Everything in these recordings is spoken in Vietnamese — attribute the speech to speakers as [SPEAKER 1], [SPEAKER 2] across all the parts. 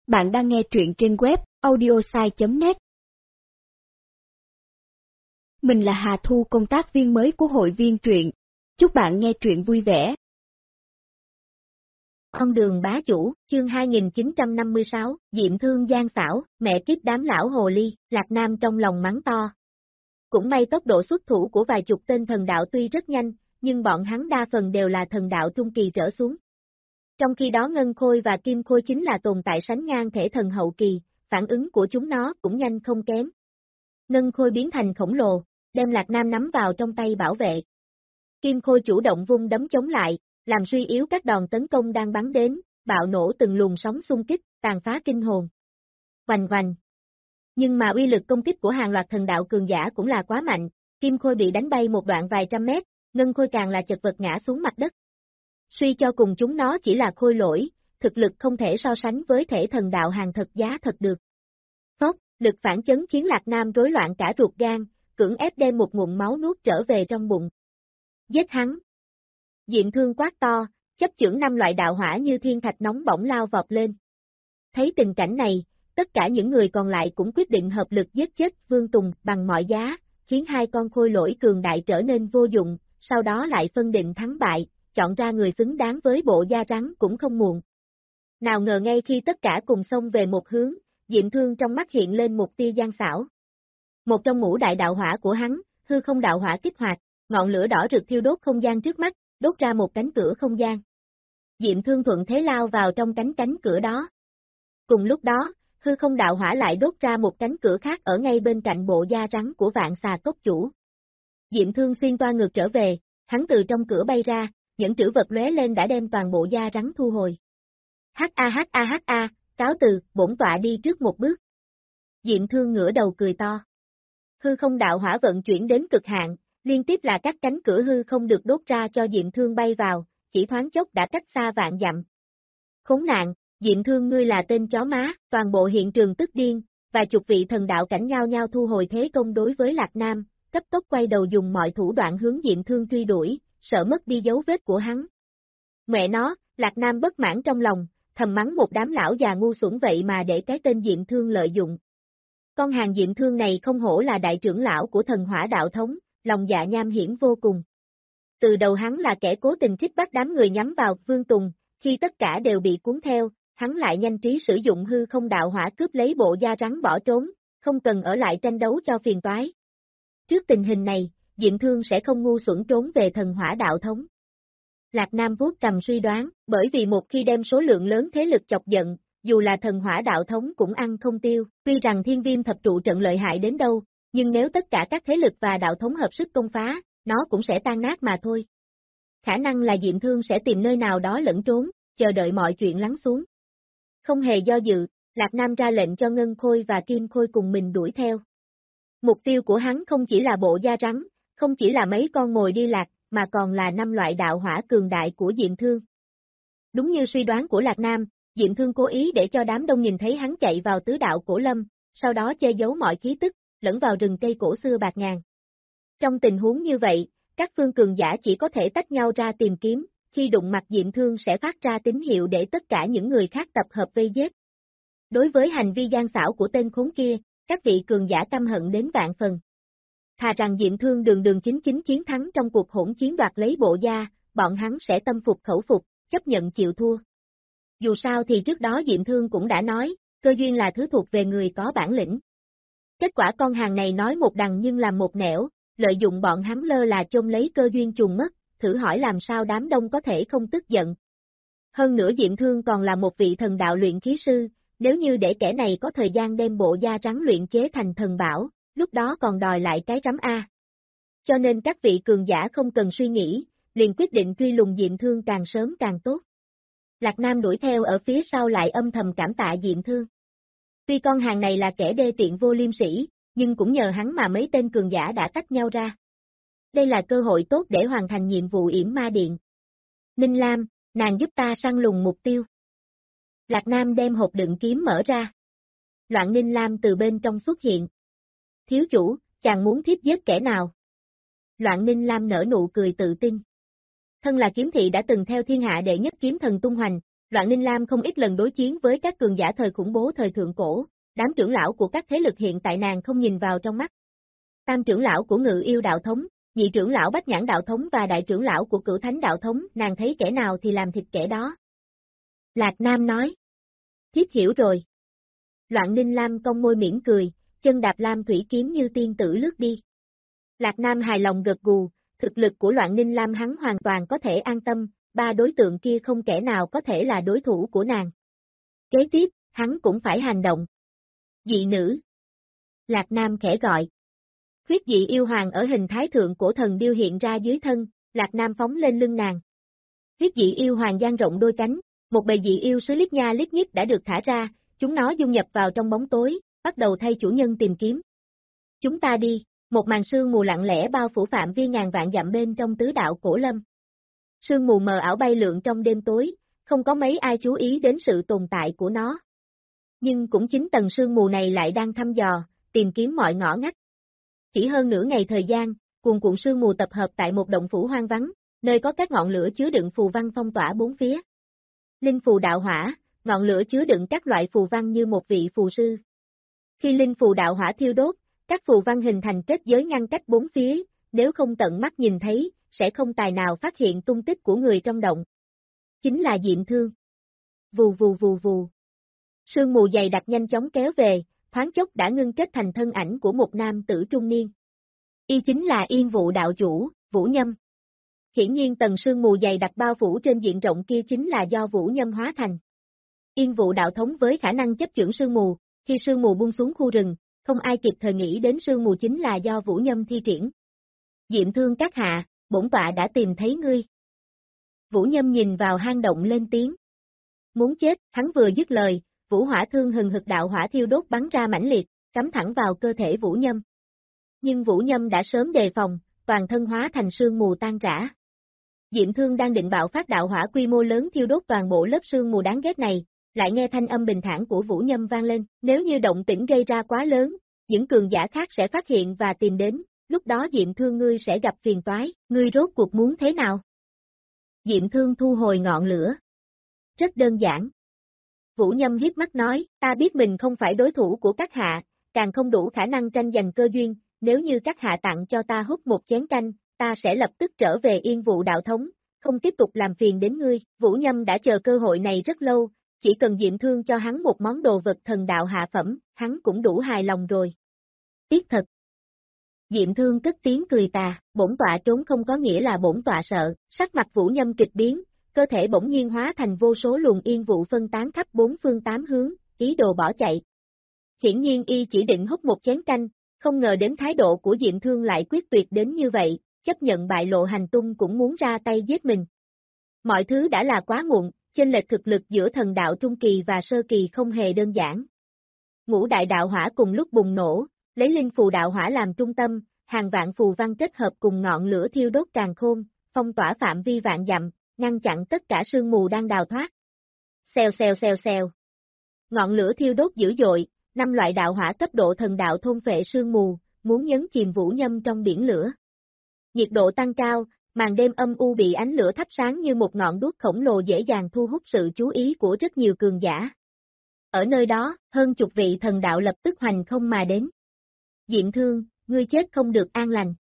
[SPEAKER 1] Bạn đang nghe truyện trên web audiosai.net. Mình là Hà Thu, công tác viên mới của hội viên truyện. Chúc bạn nghe truyện vui vẻ.
[SPEAKER 2] Con đường bá chủ, chương 2956, Diệm Thương gian xảo, mẹ kiếp đám lão hồ ly, Lạc Nam trong lòng mắng to. Cũng may tốc độ xuất thủ của vài chục tên thần đạo tuy rất nhanh, nhưng bọn hắn đa phần đều là thần đạo trung kỳ trở xuống. Trong khi đó Ngân Khôi và Kim Khôi chính là tồn tại sánh ngang thể thần hậu kỳ, phản ứng của chúng nó cũng nhanh không kém. Ngân Khôi biến thành khổng lồ, đem Lạc Nam nắm vào trong tay bảo vệ. Kim Khôi chủ động vung đấm chống lại, làm suy yếu các đòn tấn công đang bắn đến, bạo nổ từng luồng sóng xung kích, tàn phá kinh hồn. Oanh oanh. Nhưng mà uy lực công kích của hàng loạt thần đạo cường giả cũng là quá mạnh, Kim Khôi bị đánh bay một đoạn vài trăm mét, Ngân Khôi càng là chật vật ngã xuống mặt đất. Suy cho cùng chúng nó chỉ là khôi lỗi, thực lực không thể so sánh với thể thần đạo hàng thật giá thật được. Phốc, lực phản chấn khiến Lạc Nam rối loạn cả ruột gan, cưỡng ép đem một ngụm máu nuốt trở về trong bụng. Giết hắn. Diệm Thương quát to, chấp chưởng 5 loại đạo hỏa như thiên thạch nóng bỏng lao vọt lên. Thấy tình cảnh này, tất cả những người còn lại cũng quyết định hợp lực giết chết Vương Tùng bằng mọi giá, khiến hai con khôi lỗi cường đại trở nên vô dụng, sau đó lại phân định thắng bại, chọn ra người xứng đáng với bộ da rắn cũng không muộn. Nào ngờ ngay khi tất cả cùng xông về một hướng, Diệm Thương trong mắt hiện lên một tia gian xảo. Một trong ngũ đại đạo hỏa của hắn, hư không đạo hỏa kích hoạt, ngọn lửa đỏ rực thiêu đốt không gian trước mắt, đốt ra một cánh cửa không gian. Diệm Thương thuận thế lao vào trong cánh cửa đó. Cùng lúc đó, hư không đạo hỏa lại đốt ra một cánh cửa khác ở ngay bên cạnh bộ da rắn của Vạn Xà Cốc Chủ. Diệm Thương xuyên toa ngược trở về, hắn từ trong cửa bay ra, những trữ vật lóe lên đã đem toàn bộ da rắn thu hồi. Ha, cáo từ, bổn tọa đi trước một bước. Diệm Thương ngửa đầu cười to. Hư không đạo hỏa vận chuyển đến cực hạn, liên tiếp là các cánh cửa hư không được đốt ra cho Diệm Thương bay vào, chỉ thoáng chốc đã cách xa vạn dặm. Khốn nạn, Diệm Thương ngươi là tên chó má, toàn bộ hiện trường tức điên, và chục vị thần đạo cảnh nhao nhao thu hồi thế công đối với Lạc Nam, cấp tốc quay đầu dùng mọi thủ đoạn hướng Diệm Thương truy đuổi, sợ mất đi dấu vết của hắn. Mẹ nó, Lạc Nam bất mãn trong lòng, thầm mắng một đám lão già ngu xuẩn vậy mà để cái tên Diệm Thương lợi dụng. Con hàng Diệm Thương này không hổ là đại trưởng lão của thần hỏa đạo thống, lòng dạ nham hiểm vô cùng. Từ đầu hắn là kẻ cố tình khích bắt đám người nhắm vào Vương Tùng, khi tất cả đều bị cuốn theo, hắn lại nhanh trí sử dụng hư không đạo hỏa cướp lấy bộ da rắn bỏ trốn, không cần ở lại tranh đấu cho phiền toái. Trước tình hình này, Diệm Thương sẽ không ngu xuẩn trốn về thần hỏa đạo thống. Lạc Nam vuốt cầm suy đoán, bởi vì một khi đem số lượng lớn thế lực chọc giận, dù là thần hỏa đạo thống cũng ăn không tiêu, tuy rằng Thiên Viêm thập trụ trận lợi hại đến đâu, nhưng nếu tất cả các thế lực và đạo thống hợp sức công phá, nó cũng sẽ tan nát mà thôi. Khả năng là Diệm Thương sẽ tìm nơi nào đó lẫn trốn, chờ đợi mọi chuyện lắng xuống. Không hề do dự, Lạc Nam ra lệnh cho Ngân Khôi và Kim Khôi cùng mình đuổi theo. Mục tiêu của hắn không chỉ là bộ da rắn, không chỉ là mấy con mồi đi lạc, mà còn là 5 loại đạo hỏa cường đại của Diệm Thương. Đúng như suy đoán của Lạc Nam, Diệm Thương cố ý để cho đám đông nhìn thấy hắn chạy vào tứ đạo cổ lâm, sau đó che giấu mọi khí tức, lẫn vào rừng cây cổ xưa bạt ngàn. Trong tình huống như vậy, các phương cường giả chỉ có thể tách nhau ra tìm kiếm, khi đụng mặt Diệm Thương sẽ phát ra tín hiệu để tất cả những người khác tập hợp vây giết. Đối với hành vi gian xảo của tên khốn kia, các vị cường giả căm hận đến vạn phần. Thà rằng Diệm Thương đường chính chiến thắng trong cuộc hỗn chiến đoạt lấy bộ da, bọn hắn sẽ tâm phục khẩu phục, chấp nhận chịu thua. Dù sao thì trước đó Diệm Thương cũng đã nói, cơ duyên là thứ thuộc về người có bản lĩnh. Kết quả con hàng này nói một đằng nhưng làm một nẻo, lợi dụng bọn hắn lơ là chôn lấy cơ duyên trùng mất, thử hỏi làm sao đám đông có thể không tức giận. Hơn nữa Diệm Thương còn là một vị thần đạo luyện khí sư, nếu như để kẻ này có thời gian đem bộ da rắn luyện chế thành thần bảo, lúc đó còn đòi lại cái rắm A. Cho nên các vị cường giả không cần suy nghĩ, liền quyết định truy lùng Diệm Thương càng sớm càng tốt. Lạc Nam đuổi theo ở phía sau lại âm thầm cảm tạ Diệm Thương. Tuy con hàng này là kẻ đê tiện vô liêm sỉ, nhưng cũng nhờ hắn mà mấy tên cường giả đã tách nhau ra. Đây là cơ hội tốt để hoàn thành nhiệm vụ yểm ma điện. Ninh Lam, nàng giúp ta săn lùng mục tiêu. Lạc Nam đem hộp đựng kiếm mở ra. Loạn Ninh Lam từ bên trong xuất hiện. Thiếu chủ, chàng muốn thiếp giết kẻ nào? Loạn Ninh Lam nở nụ cười tự tin. Thân là kiếm thị đã từng theo thiên hạ đệ nhất kiếm thần tung hoành, Loạn Ninh Lam không ít lần đối chiến với các cường giả thời khủng bố thời thượng cổ, đám trưởng lão của các thế lực hiện tại nàng không nhìn vào trong mắt. Tam trưởng lão của Ngự Yêu đạo thống, nhị trưởng lão Bách Nhãn đạo thống và đại trưởng lão của Cửu Thánh đạo thống, nàng thấy kẻ nào thì làm thịt kẻ đó. Lạc Nam nói. Thiếp hiểu rồi. Loạn Ninh Lam cong môi mỉm cười, chân đạp lam thủy kiếm như tiên tử lướt đi. Lạc Nam hài lòng gật gù, thực lực của Loạn Ninh Lam hắn hoàn toàn có thể an tâm, ba đối tượng kia không kẻ nào có thể là đối thủ của nàng. Kế tiếp, hắn cũng phải hành động. Dị nữ. Lạc Nam khẽ gọi. Huyết dị yêu hoàng ở hình thái thượng cổ thần điêu hiện ra dưới thân, Lạc Nam phóng lên lưng nàng. Huyết dị yêu hoàng dang rộng đôi cánh, một bầy dị yêu sứ lít nha lít nhít đã được thả ra, chúng nó dung nhập vào trong bóng tối, bắt đầu thay chủ nhân tìm kiếm. Chúng ta đi, một màn sương mù lặng lẽ bao phủ phạm vi ngàn vạn dặm bên trong tứ đạo cổ lâm. Sương mù mờ ảo bay lượn trong đêm tối, không có mấy ai chú ý đến sự tồn tại của nó. Nhưng cũng chính tầng sương mù này lại đang thăm dò, tìm kiếm mọi ngõ ngách. Chỉ hơn nửa ngày thời gian, cuồn cuộn sương mù tập hợp tại một động phủ hoang vắng, nơi có các ngọn lửa chứa đựng phù văn phong tỏa bốn phía. Linh phù đạo hỏa, ngọn lửa chứa đựng các loại phù văn như một vị phù sư. Khi linh phù đạo hỏa thiêu đốt, các phù văn hình thành kết giới ngăn cách bốn phía, nếu không tận mắt nhìn thấy, sẽ không tài nào phát hiện tung tích của người trong động. Chính là Diệm Thương. Vù vù vù vù. Sương mù dày đặc nhanh chóng kéo về, thoáng chốc đã ngưng kết thành thân ảnh của một nam tử trung niên. Y chính là Yên Vụ đạo chủ, Vũ Nhâm. Hiển nhiên tầng sương mù dày đặc bao phủ trên diện rộng kia chính là do Vũ Nhâm hóa thành. Yên Vụ đạo thống với khả năng chấp chưởng sương mù, khi sương mù buông xuống khu rừng, không ai kịp thời nghĩ đến sương mù chính là do Vũ Nhâm thi triển. Diệm Thương các hạ, bổn tọa đã tìm thấy ngươi. Vũ Nhâm nhìn vào hang động lên tiếng. Muốn chết, hắn vừa dứt lời, vũ hỏa thương hừng hực đạo hỏa thiêu đốt bắn ra mãnh liệt, cắm thẳng vào cơ thể Vũ Nhâm. Nhưng Vũ Nhâm đã sớm đề phòng, toàn thân hóa thành sương mù tan rã. Diệm Thương đang định bạo phát đạo hỏa quy mô lớn thiêu đốt toàn bộ lớp sương mù đáng ghét này, lại nghe thanh âm bình thản của Vũ Nhâm vang lên, nếu như động tĩnh gây ra quá lớn, những cường giả khác sẽ phát hiện và tìm đến, lúc đó Diệm Thương ngươi sẽ gặp phiền toái, ngươi rốt cuộc muốn thế nào? Diệm Thương thu hồi ngọn lửa. Rất đơn giản. Vũ Nhâm hiếp mắt nói, ta biết mình không phải đối thủ của các hạ, càng không đủ khả năng tranh giành cơ duyên, nếu như các hạ tặng cho ta hút một chén canh, ta sẽ lập tức trở về Yên Vụ đạo thống, không tiếp tục làm phiền đến ngươi. Vũ Nhâm đã chờ cơ hội này rất lâu, chỉ cần Diệm Thương cho hắn một món đồ vật thần đạo hạ phẩm, hắn cũng đủ hài lòng rồi. Tiếc thật. Diệm Thương cất tiếng cười tà, bổn tọa trốn không có nghĩa là bổn tọa sợ, sắc mặt Vũ Nhâm kịch biến, cơ thể bỗng nhiên hóa thành vô số luồng yên vụ phân tán khắp bốn phương tám hướng, ý đồ bỏ chạy. Hiển nhiên y chỉ định hút một chén canh, không ngờ đến thái độ của Diệm Thương lại quyết tuyệt đến như vậy, chấp nhận bại lộ hành tung cũng muốn ra tay giết mình. Mọi thứ đã là quá muộn, chênh lệch thực lực giữa thần đạo trung kỳ và sơ kỳ không hề đơn giản. Ngũ đại đạo hỏa cùng lúc bùng nổ, lấy linh phù đạo hỏa làm trung tâm, hàng vạn phù văn kết hợp cùng ngọn lửa thiêu đốt càn khôn, phong tỏa phạm vi vạn dặm, ngăn chặn tất cả sương mù đang đào thoát. Xèo xèo xèo xèo. Ngọn lửa thiêu đốt dữ dội, 5 loại đạo hỏa cấp độ thần đạo thôn phệ sương mù, muốn nhấn chìm Vũ Nhâm trong biển lửa. Nhiệt độ tăng cao, màn đêm âm u bị ánh lửa thắp sáng như một ngọn đuốc khổng lồ dễ dàng thu hút sự chú ý của rất nhiều cường giả. Ở nơi đó, hơn chục vị thần đạo lập tức hoành không mà đến. Diệm Thương, ngươi chết không được an lành.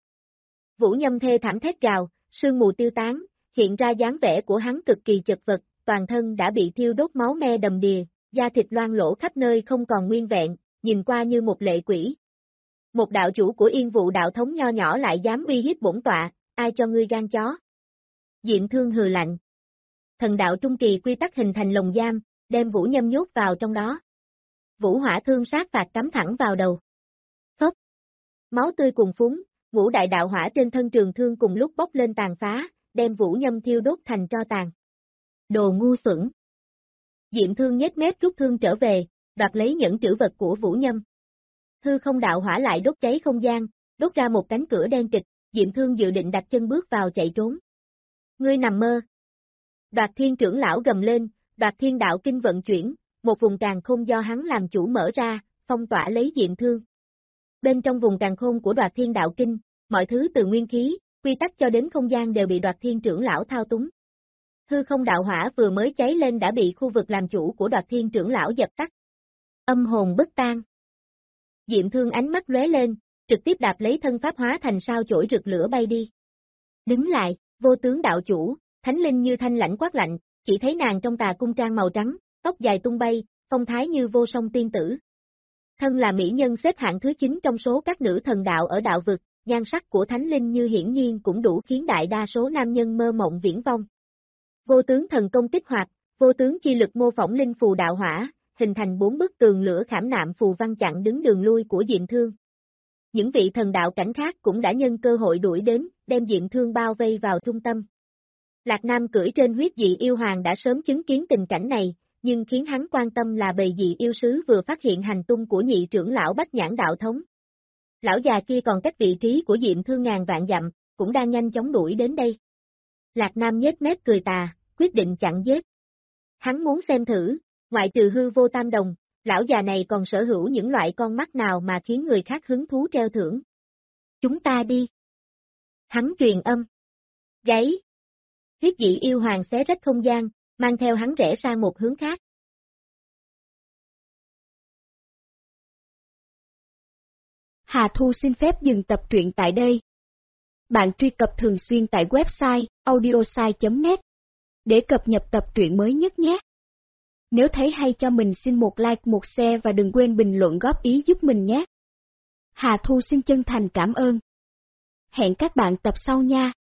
[SPEAKER 2] Vũ Nhâm thê thảm thét gào, sương mù tiêu tán, hiện ra dáng vẻ của hắn cực kỳ chật vật, toàn thân đã bị thiêu đốt máu me đầm đìa, da thịt loang lỗ khắp nơi không còn nguyên vẹn, nhìn qua như một lệ quỷ. Một đạo chủ của Yên Vụ đạo thống nho nhỏ lại dám uy hiếp bổn tọa, ai cho ngươi gan chó? Diệm Thương hừ lạnh. Thần đạo trung kỳ quy tắc hình thành lồng giam, đem Vũ Nhâm nhốt vào trong đó. Vũ hỏa thương sát phạt cắm thẳng vào đầu. Phốc. Máu tươi cuồn phúng, ngũ đại đạo hỏa trên thân trường thương cùng lúc bốc lên tàn phá, đem Vũ Nhâm thiêu đốt thành tro tàn. Đồ ngu xuẩn. Diệm Thương nhếch mép rút thương trở về, đoạt lấy những trữ vật của Vũ Nhâm. Hư không đạo hỏa lại đốt cháy không gian, đốt ra một cánh cửa đen kịch, Diệm Thương dự định đặt chân bước vào chạy trốn. Ngươi nằm mơ. Đoạt Thiên trưởng lão gầm lên, Đoạt Thiên đạo kinh vận chuyển, một vùng càn khôn do hắn làm chủ mở ra, phong tỏa lấy Diệm Thương. Bên trong vùng càn khôn của Đoạt Thiên đạo kinh, mọi thứ từ nguyên khí, quy tắc cho đến không gian đều bị Đoạt Thiên trưởng lão thao túng. hư không đạo hỏa vừa mới cháy lên đã bị khu vực làm chủ của Đoạt Thiên trưởng lão dập tắt. Âm hồn bất tan. Diệm Thương ánh mắt lóe lên, trực tiếp đạp lấy thân pháp hóa thành sao chổi rực lửa bay đi. Đứng lại, Vô Tướng đạo chủ, thánh linh như thanh lãnh quát lạnh, chỉ thấy nàng trong tà cung trang màu trắng, tóc dài tung bay, phong thái như vô song tiên tử. Thân là mỹ nhân xếp hạng thứ 9 trong số các nữ thần đạo ở đạo vực, nhan sắc của thánh linh như hiển nhiên cũng đủ khiến đại đa số nam nhân mơ mộng viễn vông. Vô tướng thần công kích hoạt, vô tướng chi lực mô phỏng linh phù đạo hỏa, hình thành 4 bức tường lửa khảm nạm phù văn chặn đứng đường lui của Diệm Thương. Những vị thần đạo cảnh khác cũng đã nhân cơ hội đuổi đến, đem Diệm Thương bao vây vào trung tâm. Lạc Nam cưỡi trên huyết dị yêu hoàng đã sớm chứng kiến tình cảnh này, nhưng khiến hắn quan tâm là bầy dị yêu sứ vừa phát hiện hành tung của nhị trưởng lão Bách Nhãn đạo thống. Lão già kia còn cách vị trí của Diệm Thương ngàn vạn dặm, cũng đang nhanh chóng đuổi đến đây. Lạc Nam nhếch mép cười tà, quyết định chặn giết. Hắn muốn xem thử, ngoại trừ hư vô tam đồng, lão già này còn sở hữu những loại con mắt nào mà khiến người khác hứng thú treo thưởng. Chúng ta đi. Hắn truyền âm. Gáy. Huyết dị yêu hoàng xé rách không gian, mang theo hắn rẽ sang một hướng khác.
[SPEAKER 1] Hà Thu xin phép dừng tập truyện tại đây. Bạn truy cập thường xuyên tại website audiosai.net để cập nhật tập truyện mới nhất nhé. Nếu thấy hay cho mình xin một like, một share và đừng quên bình luận góp ý giúp mình nhé. Hà Thu xin chân thành cảm ơn. Hẹn các bạn tập sau nha.